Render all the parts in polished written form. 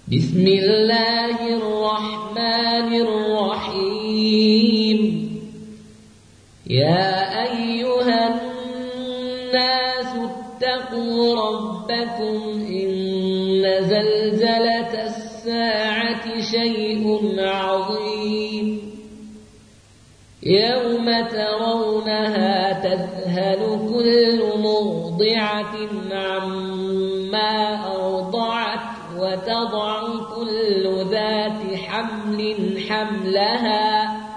بسم الله الرحمن الرحيم. يا أيها الناس اتقوا ربكم إن زلزلة الساعة شيء عظيم يوم ترونها تذهل كل مرضعة عما أرضعت وتضع كل ذات حمل حملها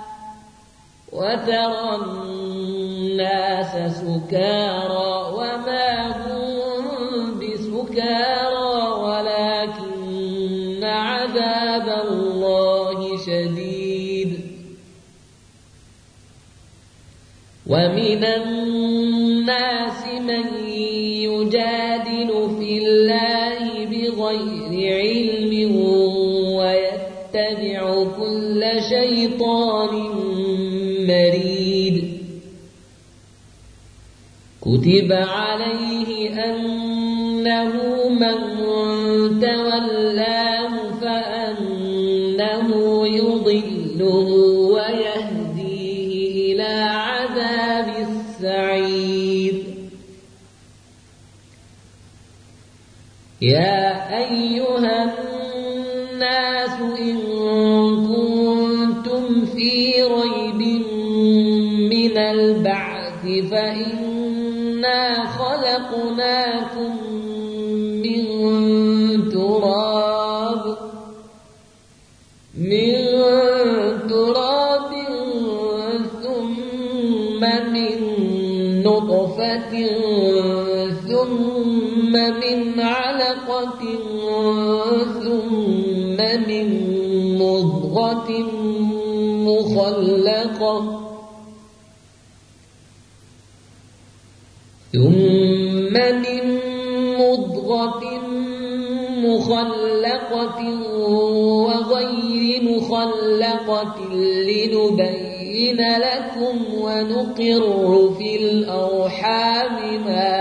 وترى الناس سكارى وما هم بسكارى ولكن عذاب الله شديد. ومن الناس من يجادل في الله بغير علم ويتبع كل شيطان مريد. كتب عليه أنه من تولاه فأنه يضله ويهديه إلى عذاب السعير. يا أيها الناس إن كنتم في ريب من البعث فإنا خلقناكم من تراب ثم من نطفة ثم من علقة ثم من مضغة مخلقة وغير مخلقة لنبين لكم ونقر في الأرحام ما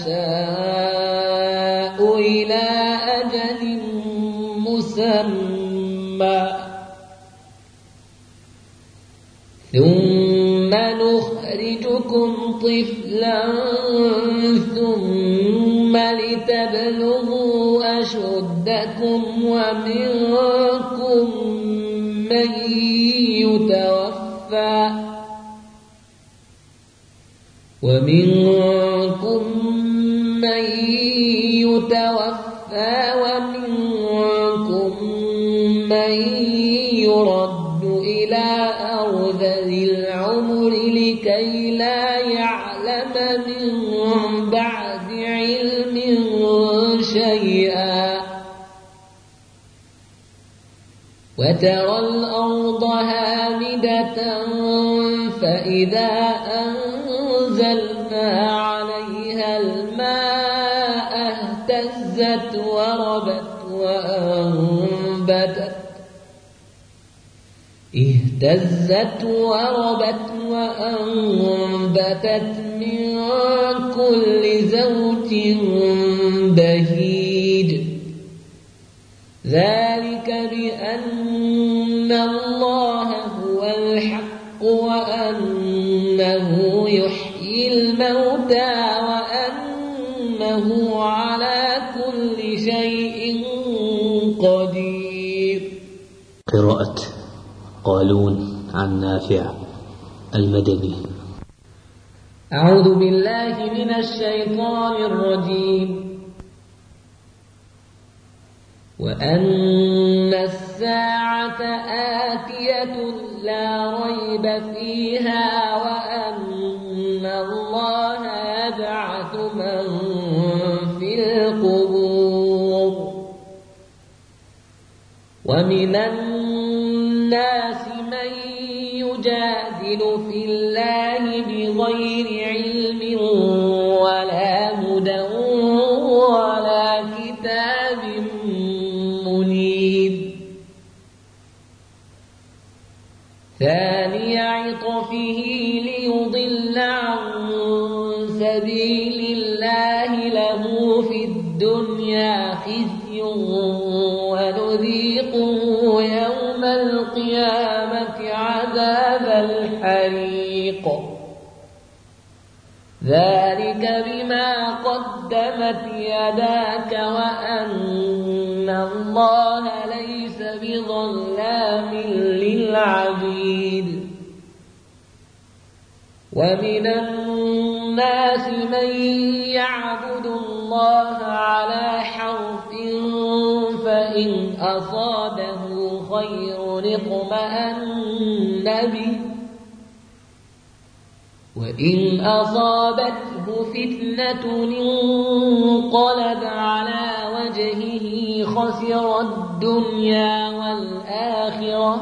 نشاء إلى أجل مسمى ثم نخرجكم طفلا ثم لتبلغوا أشدكم ومنكم من يتوفى ومنكم من يرد إلى أرذل العمر لكي لا يعلم من بعد علم شيئا. وترى الأرض هامدة فإذا أنزلنا عليها الماء اهتزت وربت وأنبتت من كل زوج بهيج. ذلك بأن الله هو الحق وأنه يحيي الموتى وأنه على كل شيء قدير. قراءة قالون عن نافع المدني. أعوذ بالله من الشيطان الرجيم. وأن الساعة آتية لا ريب فيها وأن الله يبعث من في القبور. ومن الناس من يجادل في الله بغير علم ولا هدى ولا كتاب منير. ثاني عطفه ليضل عن سبيل الله له في الدنيا خزي خزي ونذيقه يوم القيامة عذاب الحريق ذلك بما قدمت يداك وأن الله ليس بظلام للعبيد ومن الناس من يعبد الله على حرف فإن أصابه خير اطمأن به وإن أصابته فتنة انقلب على وجهه خسر الدنيا والآخرة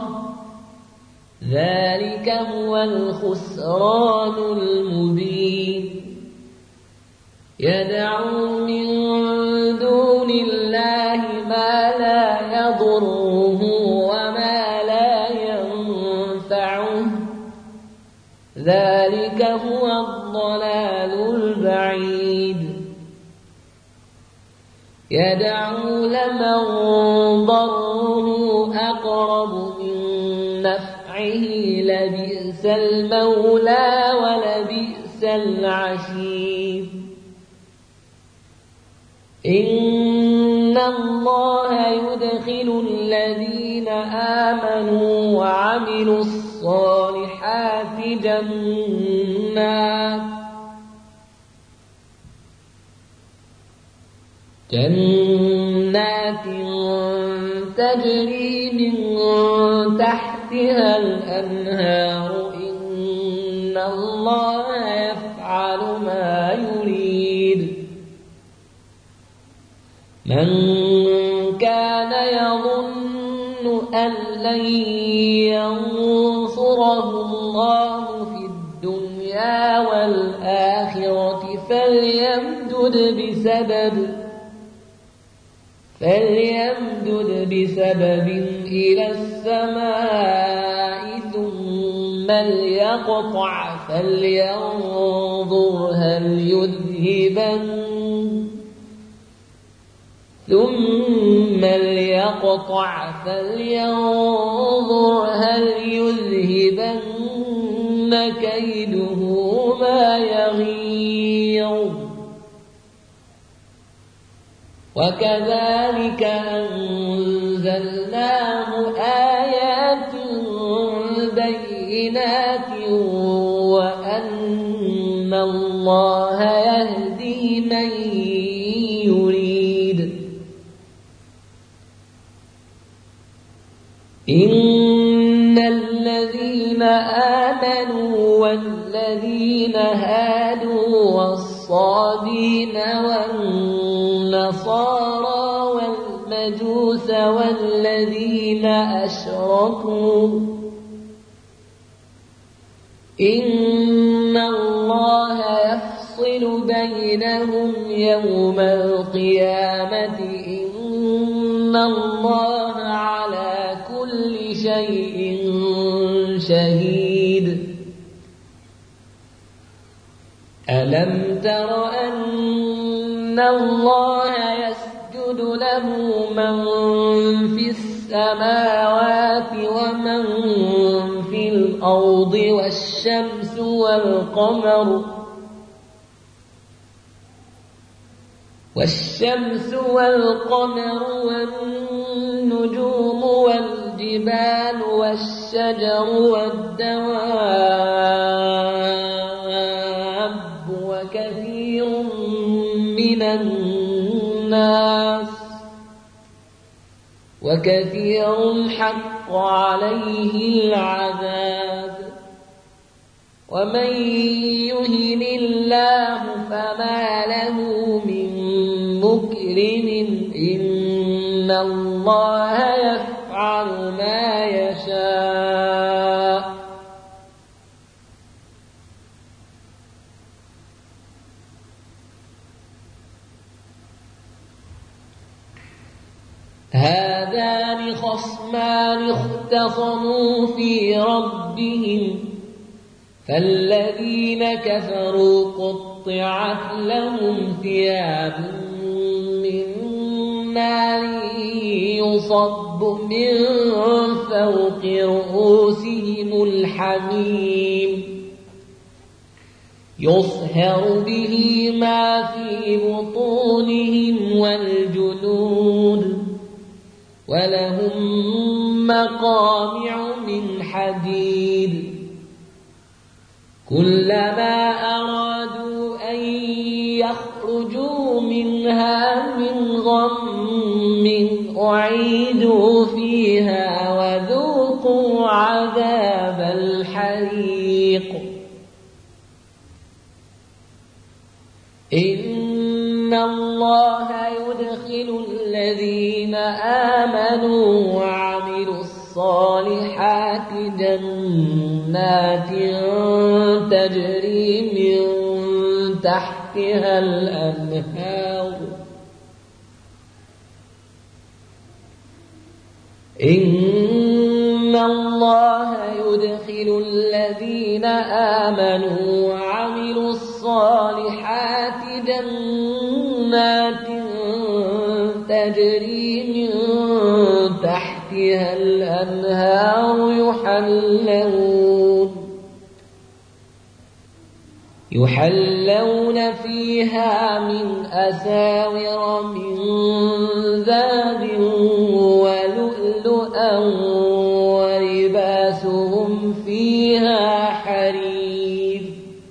ذلك هو الخسران المبين يدعو من دون الله ما لا يضره وما لا ينفعه ذلك هو الضلال البعيد يدعو لمن ضره أقرب من نفعه لبئس المولى ولبئس العشير إن الله يدخل الذين آمنوا وعملوا الصالحات جنات تجري من تحتها الأنهار إن الله يفعل ما يريد من كان يظن أن لن ينصره الله في الدنيا والآخرة فليمدد بسبب إلى السماء ثم ليقطع فلينظر هل يذهبن كيده ما يغيظ وكذلك أنزلناه آيات بينات وأن الله يهدي من يريد إن الذين آمنوا والذين هادوا والصابين والنصارى والمجوس والذين أشركوا إن الله يفصل بينهم يوم القيامة إن الله على كل شيء شهيد ألم تر أن الله يسجد له من في السماوات ومن في الأرض والشمس والقمر والنجوم والجبال والشجر والدواب وكثير من الناس وكثير حق عليه العذاب ومن يهن الله فما له من مكرم إن الله يفعل ما يشاء هذان خصمان اختصموا في ربهم فالذين كفروا قطعت لهم ثياب من نار يصب من فوق رؤوسهم الحميم يصهر به ما في بطونهم والجلود ولهم مقامع من حديد كلما أرادوا أن يخرجوا منها من غم أعيدوا فيها وذوقوا عذاب الحريق إن الله يدخل الذين آمنوا وعملوا الصالحات جنات تجري من تحتها الأنهار إن الله يدخل الذين آمنوا وعملوا الصالحات جنات تجري من تحتها الأنهار يحلون فيها من أساور من ذهب ولؤلؤا ولباسهم فيها حرير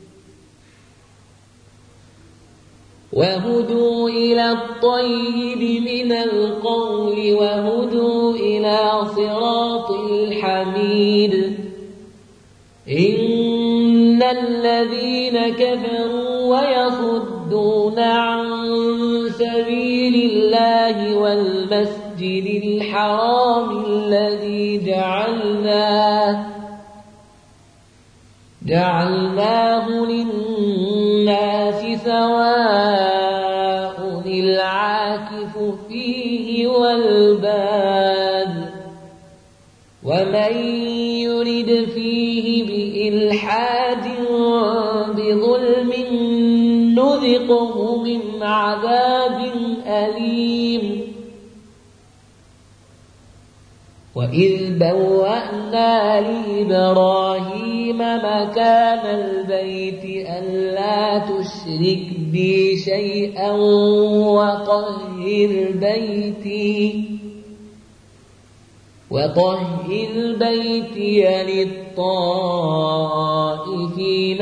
وهدوا إلى الطيب من القول وهدوا إلى صراط الحميد إن الذين كفروا ويصدون عن سبيل الله والمسجد الحرام الذي جعلناه للناس سواء العاكف فيه والباد ومن يرد فيه بإلحاد بظلم نذقه من عذاب أليم وإذ بوأنا لإبراهيم مكان البيت ألا تشرك بي شيئا وطهر بيتي للطائفين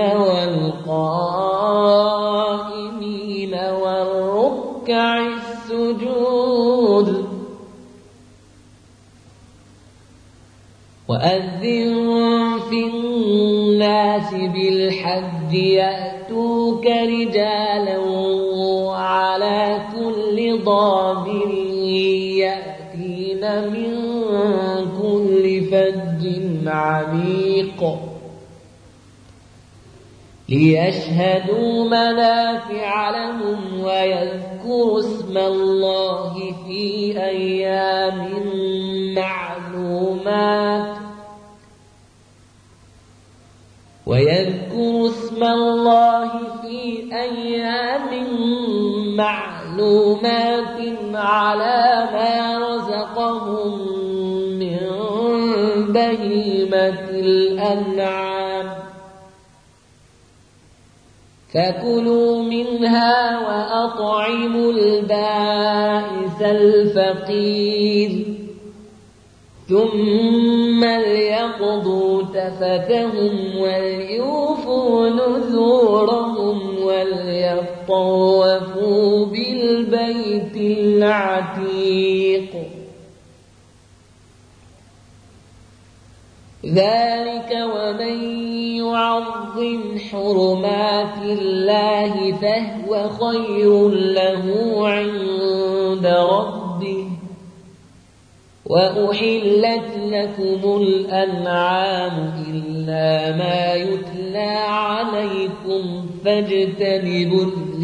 والقائمين والركع السجود وأذن في الناس بالحج يأتوك رجالا وعلى كل ضامر يأتين من كل فج عميق ليشهدوا منافع لهم ويذكروا اسم الله في أيام معلومات على ما رزقهم من بهيمة الأنعام فكلوا منها وأطعموا البائس الفقير ثم ليقضوا تفتهم وليوفوا نذورهم وليطوفوا بالبيت العتيق ذلك ومن يعظم حرمات الله فهو خير له عند ربه وأحلت لكم الأنعام إلا ما يتلى عليكم فاجتنبوا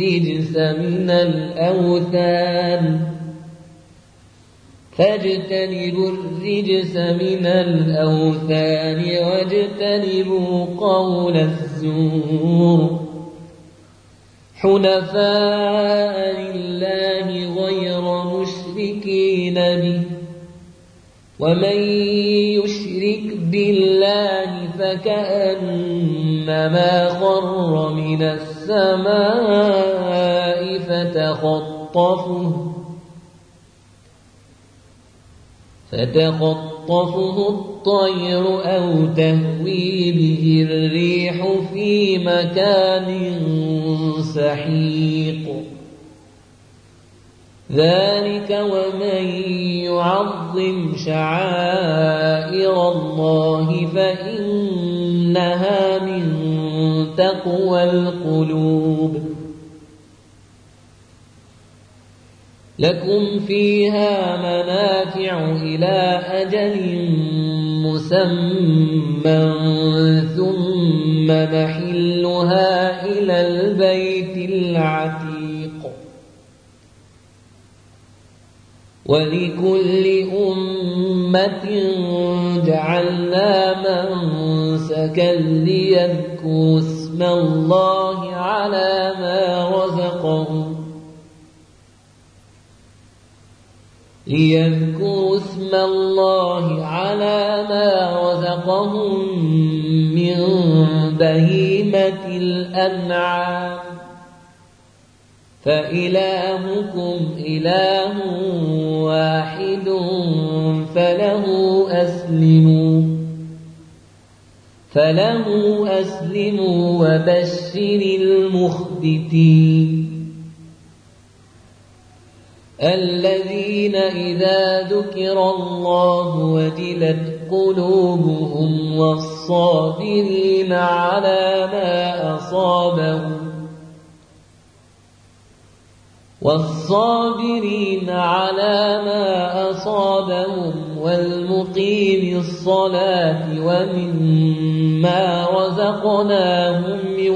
الرجس من الأوثان واجتنبوا قول الزور حنفاء لله غير مشركين المشركين به ومن يشرك بالله فكأنما خر من السماء فتخطفه الطير أو تهوي به الريح في مكان سحيق ذلك ومن يعظم شعائر الله فإنها من تقوى القلوب لكم فيها منافع إلى أجل مسمى ثم محلها إلى البيت العتيق ولكل أمة جعلنا منسكا ليذكروا اسم الله على ما رزقهم من بهيمة الأنعام فإلهكم إله واحد فله أسلموا وبشر المخبتين الذين إذا ذكر الله وجلت قلوبهم والصابرين على ما أصابهم والمقيم الصلاة ومما رزقناهم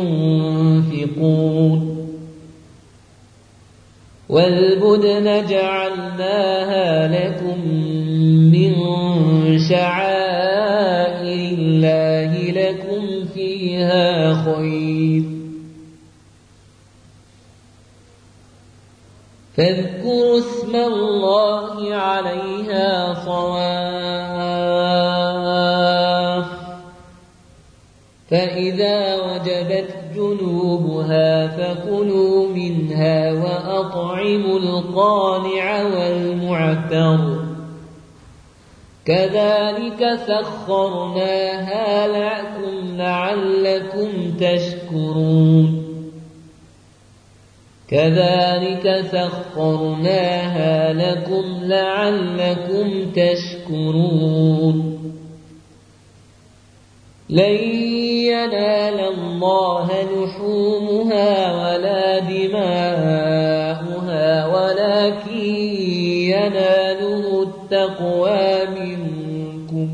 ينفقون والبدن جعلناها لكم من شعائر الله لكم فيها خير فاذكروا اسم الله عليها صواف فإذا وجبت جنوبها فكلوا منها وأطعموا القانع والمعتر كذلك سخرناها لكم لعلكم تشكرون لن ينال الله لحومها ولا دماؤها ولكن يناله التقوى منكم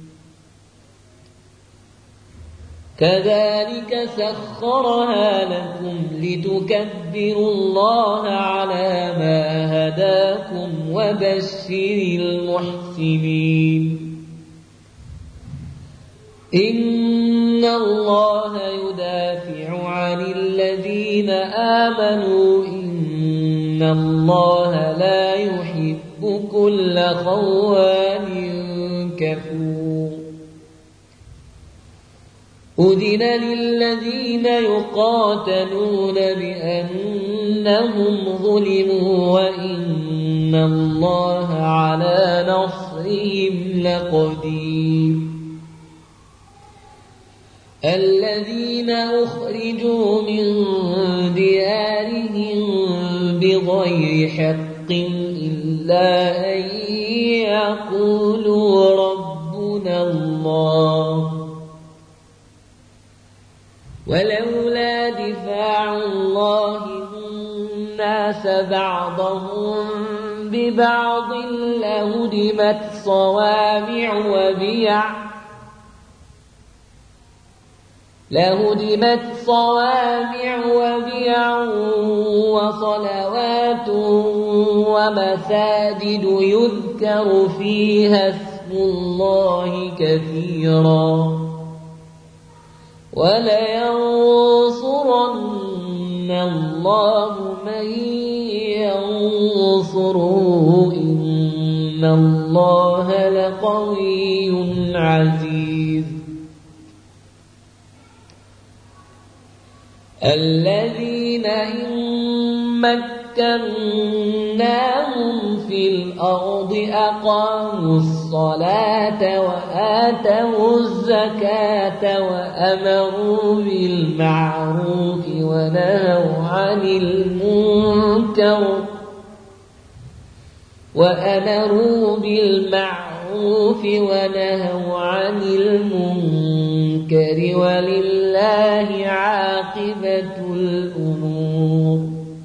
كذلك سخرها لكم لتكبروا الله على ما هداكم وبشر المحسنين إن الله يدافع عن الذين آمنوا إن الله لا يحب كل خوان كفور أذن للذين يقاتلون بأنهم ظلموا وإن الله على نصرهم لقدير الذين أخرجوا من ديارهم بغير حق إلا أن يقولوا ربنا الله ولولا دفاع الله الناس بعضهم ببعض لهدمت صوامع وبيع وصلوات ومساجد يذكر فيها اسم الله كثيرا ولينصرن الله من ينصره إن الله لقوي عزيز الذين إن مكناهم في الأرض أقاموا الصلاة وآتوا الزكاة وأمروا بالمعروف ونهوا عن المنكر ولله عاقبة الأمور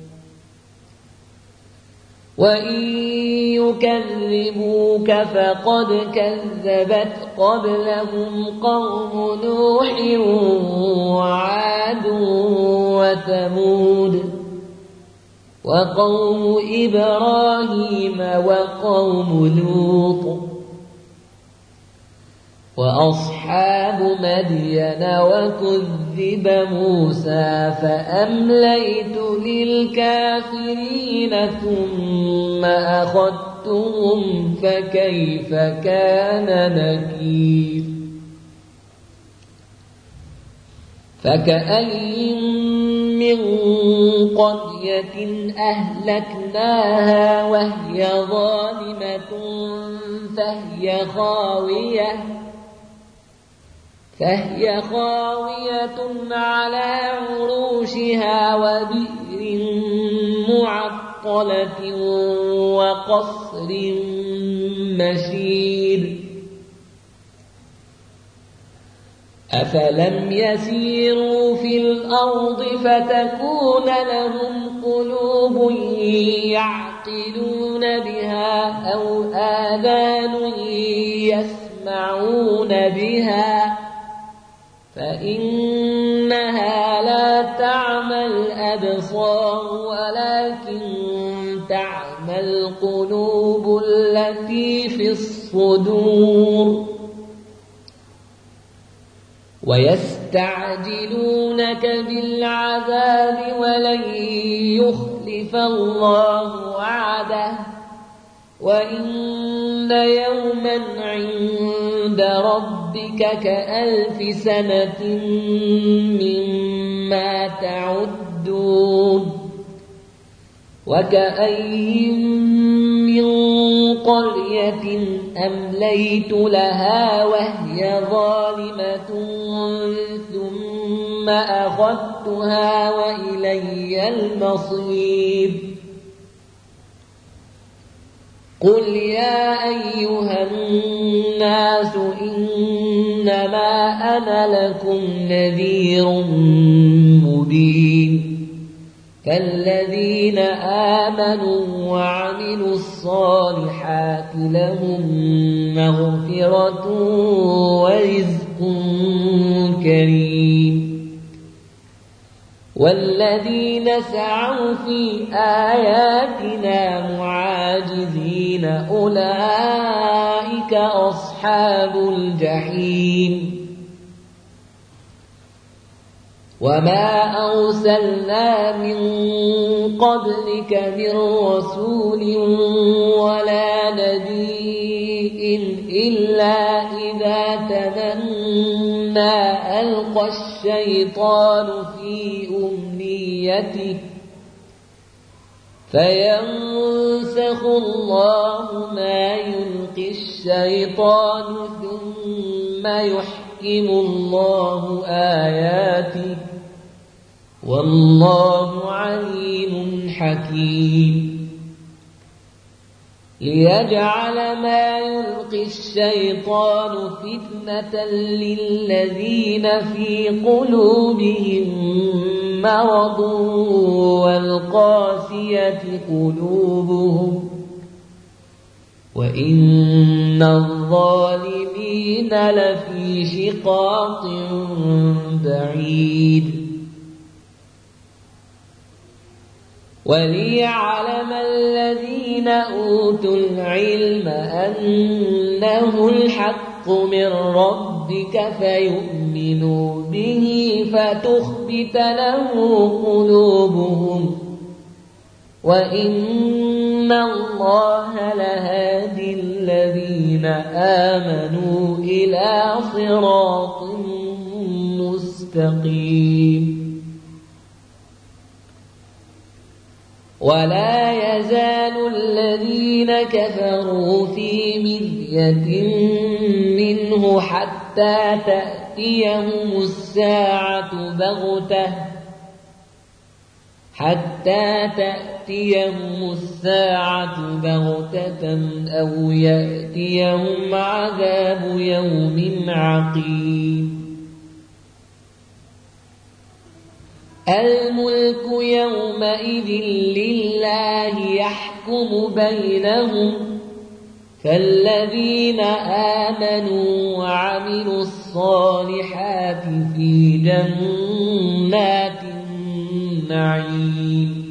وإن يكذبوك فقد كذبت قبلهم قوم نوح وعاد وثمود وقوم إبراهيم وقوم لوط وأصحاب مدين وكذب موسى فأمليت للكافرين ثم أخذتهم فكيف كان نكير فكأين من قرية أهلكناها وهي ظالمة فهي خاوية على عروشها وبئر معطلة وقصر مشيد أفلم يسيروا في الأرض فتكون لهم قلوب يعقلون بها أو آذان يسمعون بها فإنها لا تعمى الأبصار ولكن تعمى القلوب التي في الصدور ويستعجلونك بالعذاب ولن يخلف الله وعده وإن يوما عند ربك كألف سنة مما تعدون وكأين من قرية أمليت لها وهي ظالمة ثم أخذتها وإلي المصير قل يا أيها الناس إنما أنا لكم نذير مبين فالذين آمنوا وعملوا الصالحات لهم مغفرة ورزق كريم والذين سعوا في آياتنا معاجزين أولئك أصحاب الجحيم وما أرسلنا من قبلك من رسول ولا نبي إلا إذا تمنى ألقى الشيطان في أمنيته فينسخ الله ما يلقي الشيطان ثم يحكم الله آياته والله عليم حكيم ليجعل ما يلقي الشيطان فتنة للذين في قلوبهم مرض والقاسية قلوبهم وإن الظالمين لفي شقاق بعيد وليعلم الذين أوتوا العلم أنه الحق من ربك فيؤمنوا به فتخبت له قلوبهم وإن الله لهادي الذين آمنوا إلى صراط مستقيم ولا يزال الذين كفروا في مرية منه حتى تأتيهم الساعة بغتة أو يأتيهم عذاب يوم عقيم الملك يومئذ لله يحكم بينهم فالذين آمنوا وعملوا الصالحات في جنات النعيم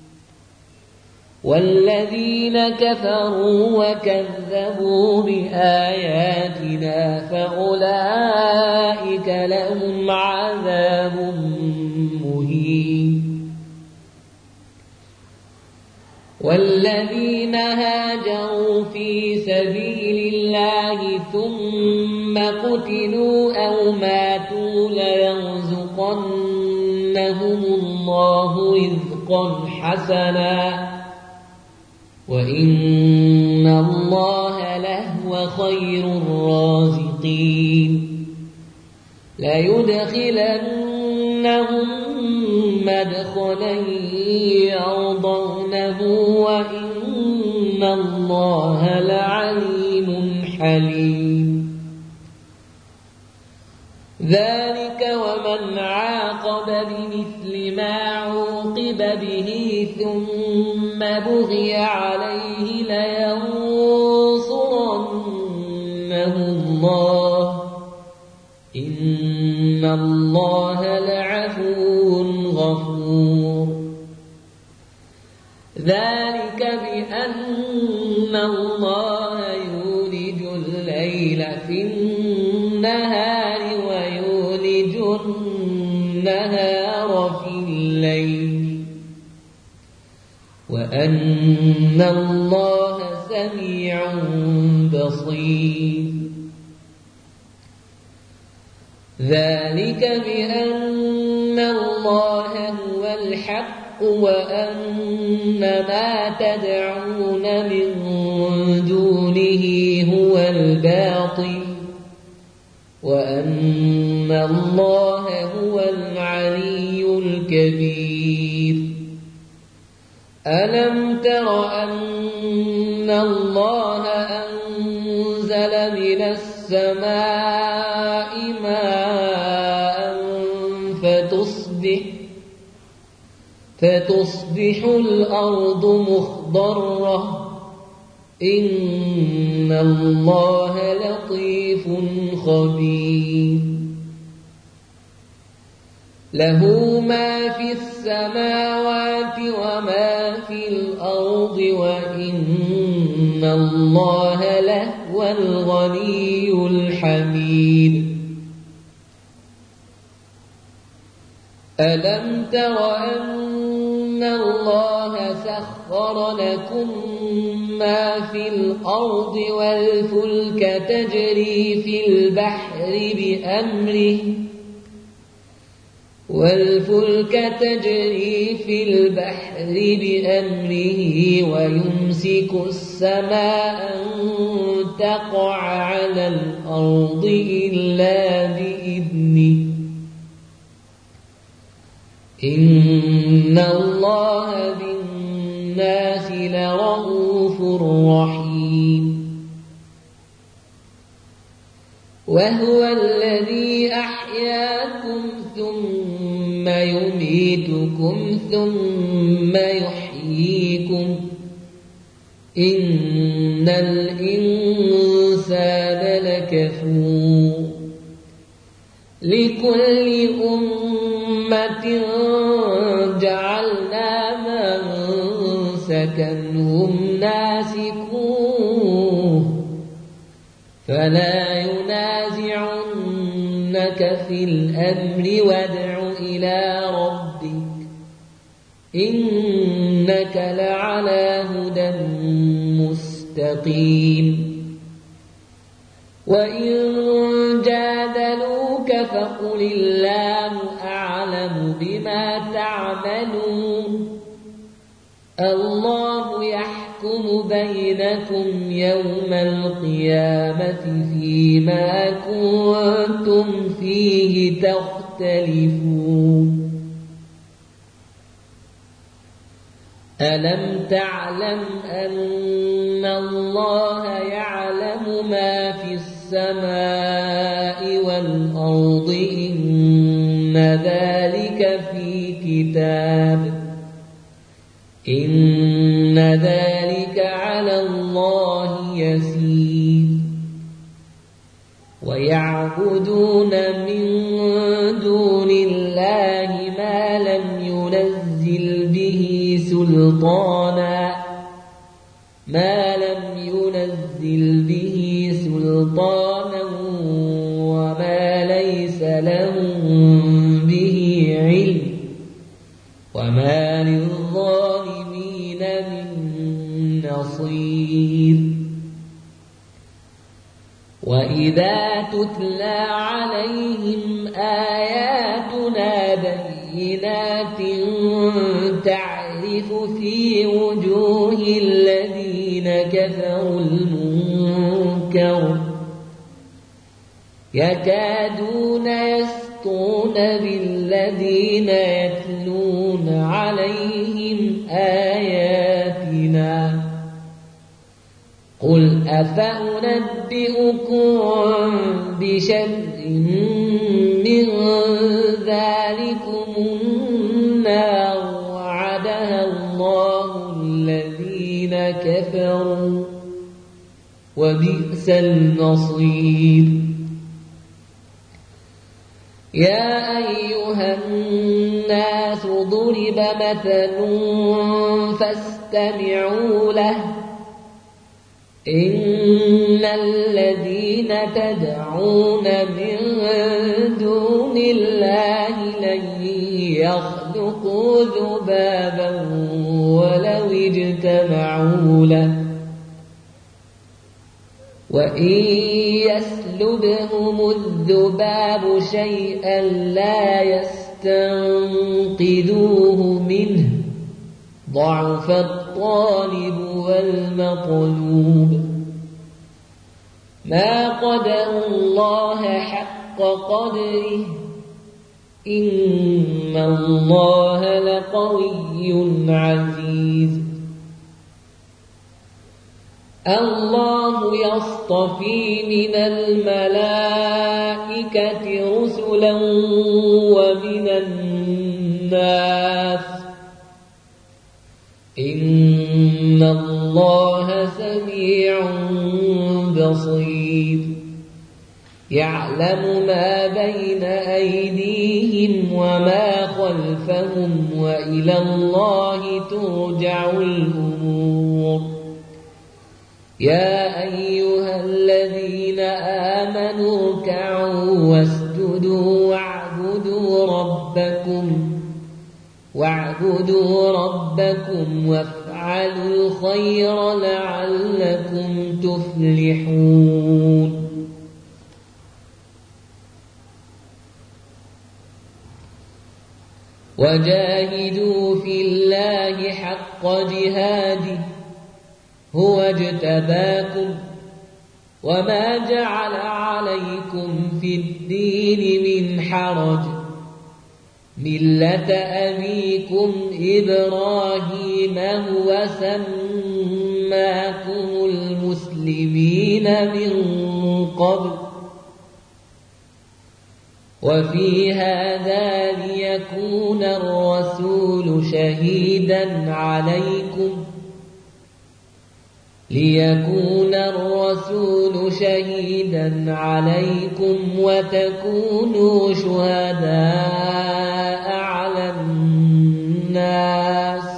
والذين كفروا وكذبوا بآياتنا فأولئك لهم عذاب مهين والذين هاجروا في سبيل الله ثم قتلوا أو ماتوا ليرزقنهم الله رزقا حسنا وإن الله لهو خير الرازقين ليدخلنهم مدخلا يرضونه وإن الله لعليم حليم ذلك ومن عاقب بمثل ما عوقب به ثم بغي عليه لينصرنه الله إن الله لعفو غفور ذلك بأن الله يولج الليل في النهار ويولج النهار في الليل وأن الله سميع بصير ذلك بأن الله هو الحق وأن ما تدعون من دونه هو الباطل وأن الله هو العلي الكبير ألم تر أن الله أنزل من السماء ماء فتصبح الأرض مخضرة إن الله لطيف خبير له ما في السماوات وما في الأرض وإن الله لهو الغني الحميد ألم تر أن الله سخر لكم ما في الأرض والفلك تجري في البحر بأمره ويمسك السماء أن تقع على الأرض إلا بإذنه إن الله بالناس لرؤوف رحيم وهو الذي أحياكم ثم يميتكم ثم يحييكم إن الإنسان لكفور لكل أمة جعلنا منسكا هم ناسكوه فلا ينازعنك في الأمر وادع إلى ربك إنك إنك لعلى هدى مستقيم وإن جادلوك فقل الله أعلم بما تعملون الله يحكم بينكم يوم القيامة فيما كنتم فيه تختلفون ألم تعلم أن الله يعلم ما في السماء والأرض إن ذلك في كتاب إن ذلك على الله يسير ويعبدون من دون الله ما لم ينزل به سلطانا وما ليس لهم به علم وما للظالمين من نصير وإذا تتلى عليهم آياتنا بينات تعرف في وجوه الذين كفروا المنكر يكادون يسطون بالذين يتلون عليهم آياتنا قل أفأنبئكم بشر من ذلكم النار وعدها الله الذين كفروا وبئس المصير يا أيها الناس ضرب مثل فاستمعوا له إن الذين تدعون من دون الله لن يخلقوا ذبابا ولو اجتمعوا له وإن يسلبهم الذباب شيئا لا يستنقذوه منه ضعف الطالب والمطلوب ما قدروا الله حق قدره إن الله لقوي عزيز الله يصطفي من الملائكة رسلا ومن الناس إن الله سميع بصير يعلم ما بين أيديهم وما خلفهم وإلى الله ترجع الأمور يا أيها الذين آمنوا اركعوا واسجدوا واعبدوا ربكم وافعلوا الخير لعلكم تفلحون وجاهدوا في الله حق جهاده هو اجتباكم وما جعل عليكم في الدين من حرج ملة أبيكم إبراهيم هو سماكم المسلمين من قبل وفي هذا ليكون الرسول شهيدا عليكم وتكونوا شهداء على الناس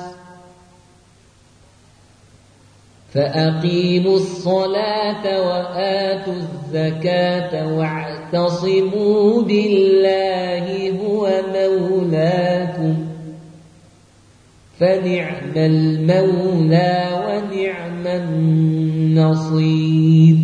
فأقيموا الصلاة وآتوا الزكاة واعتصموا بالله هو مولاكم فنعم المولى ونعم النصير.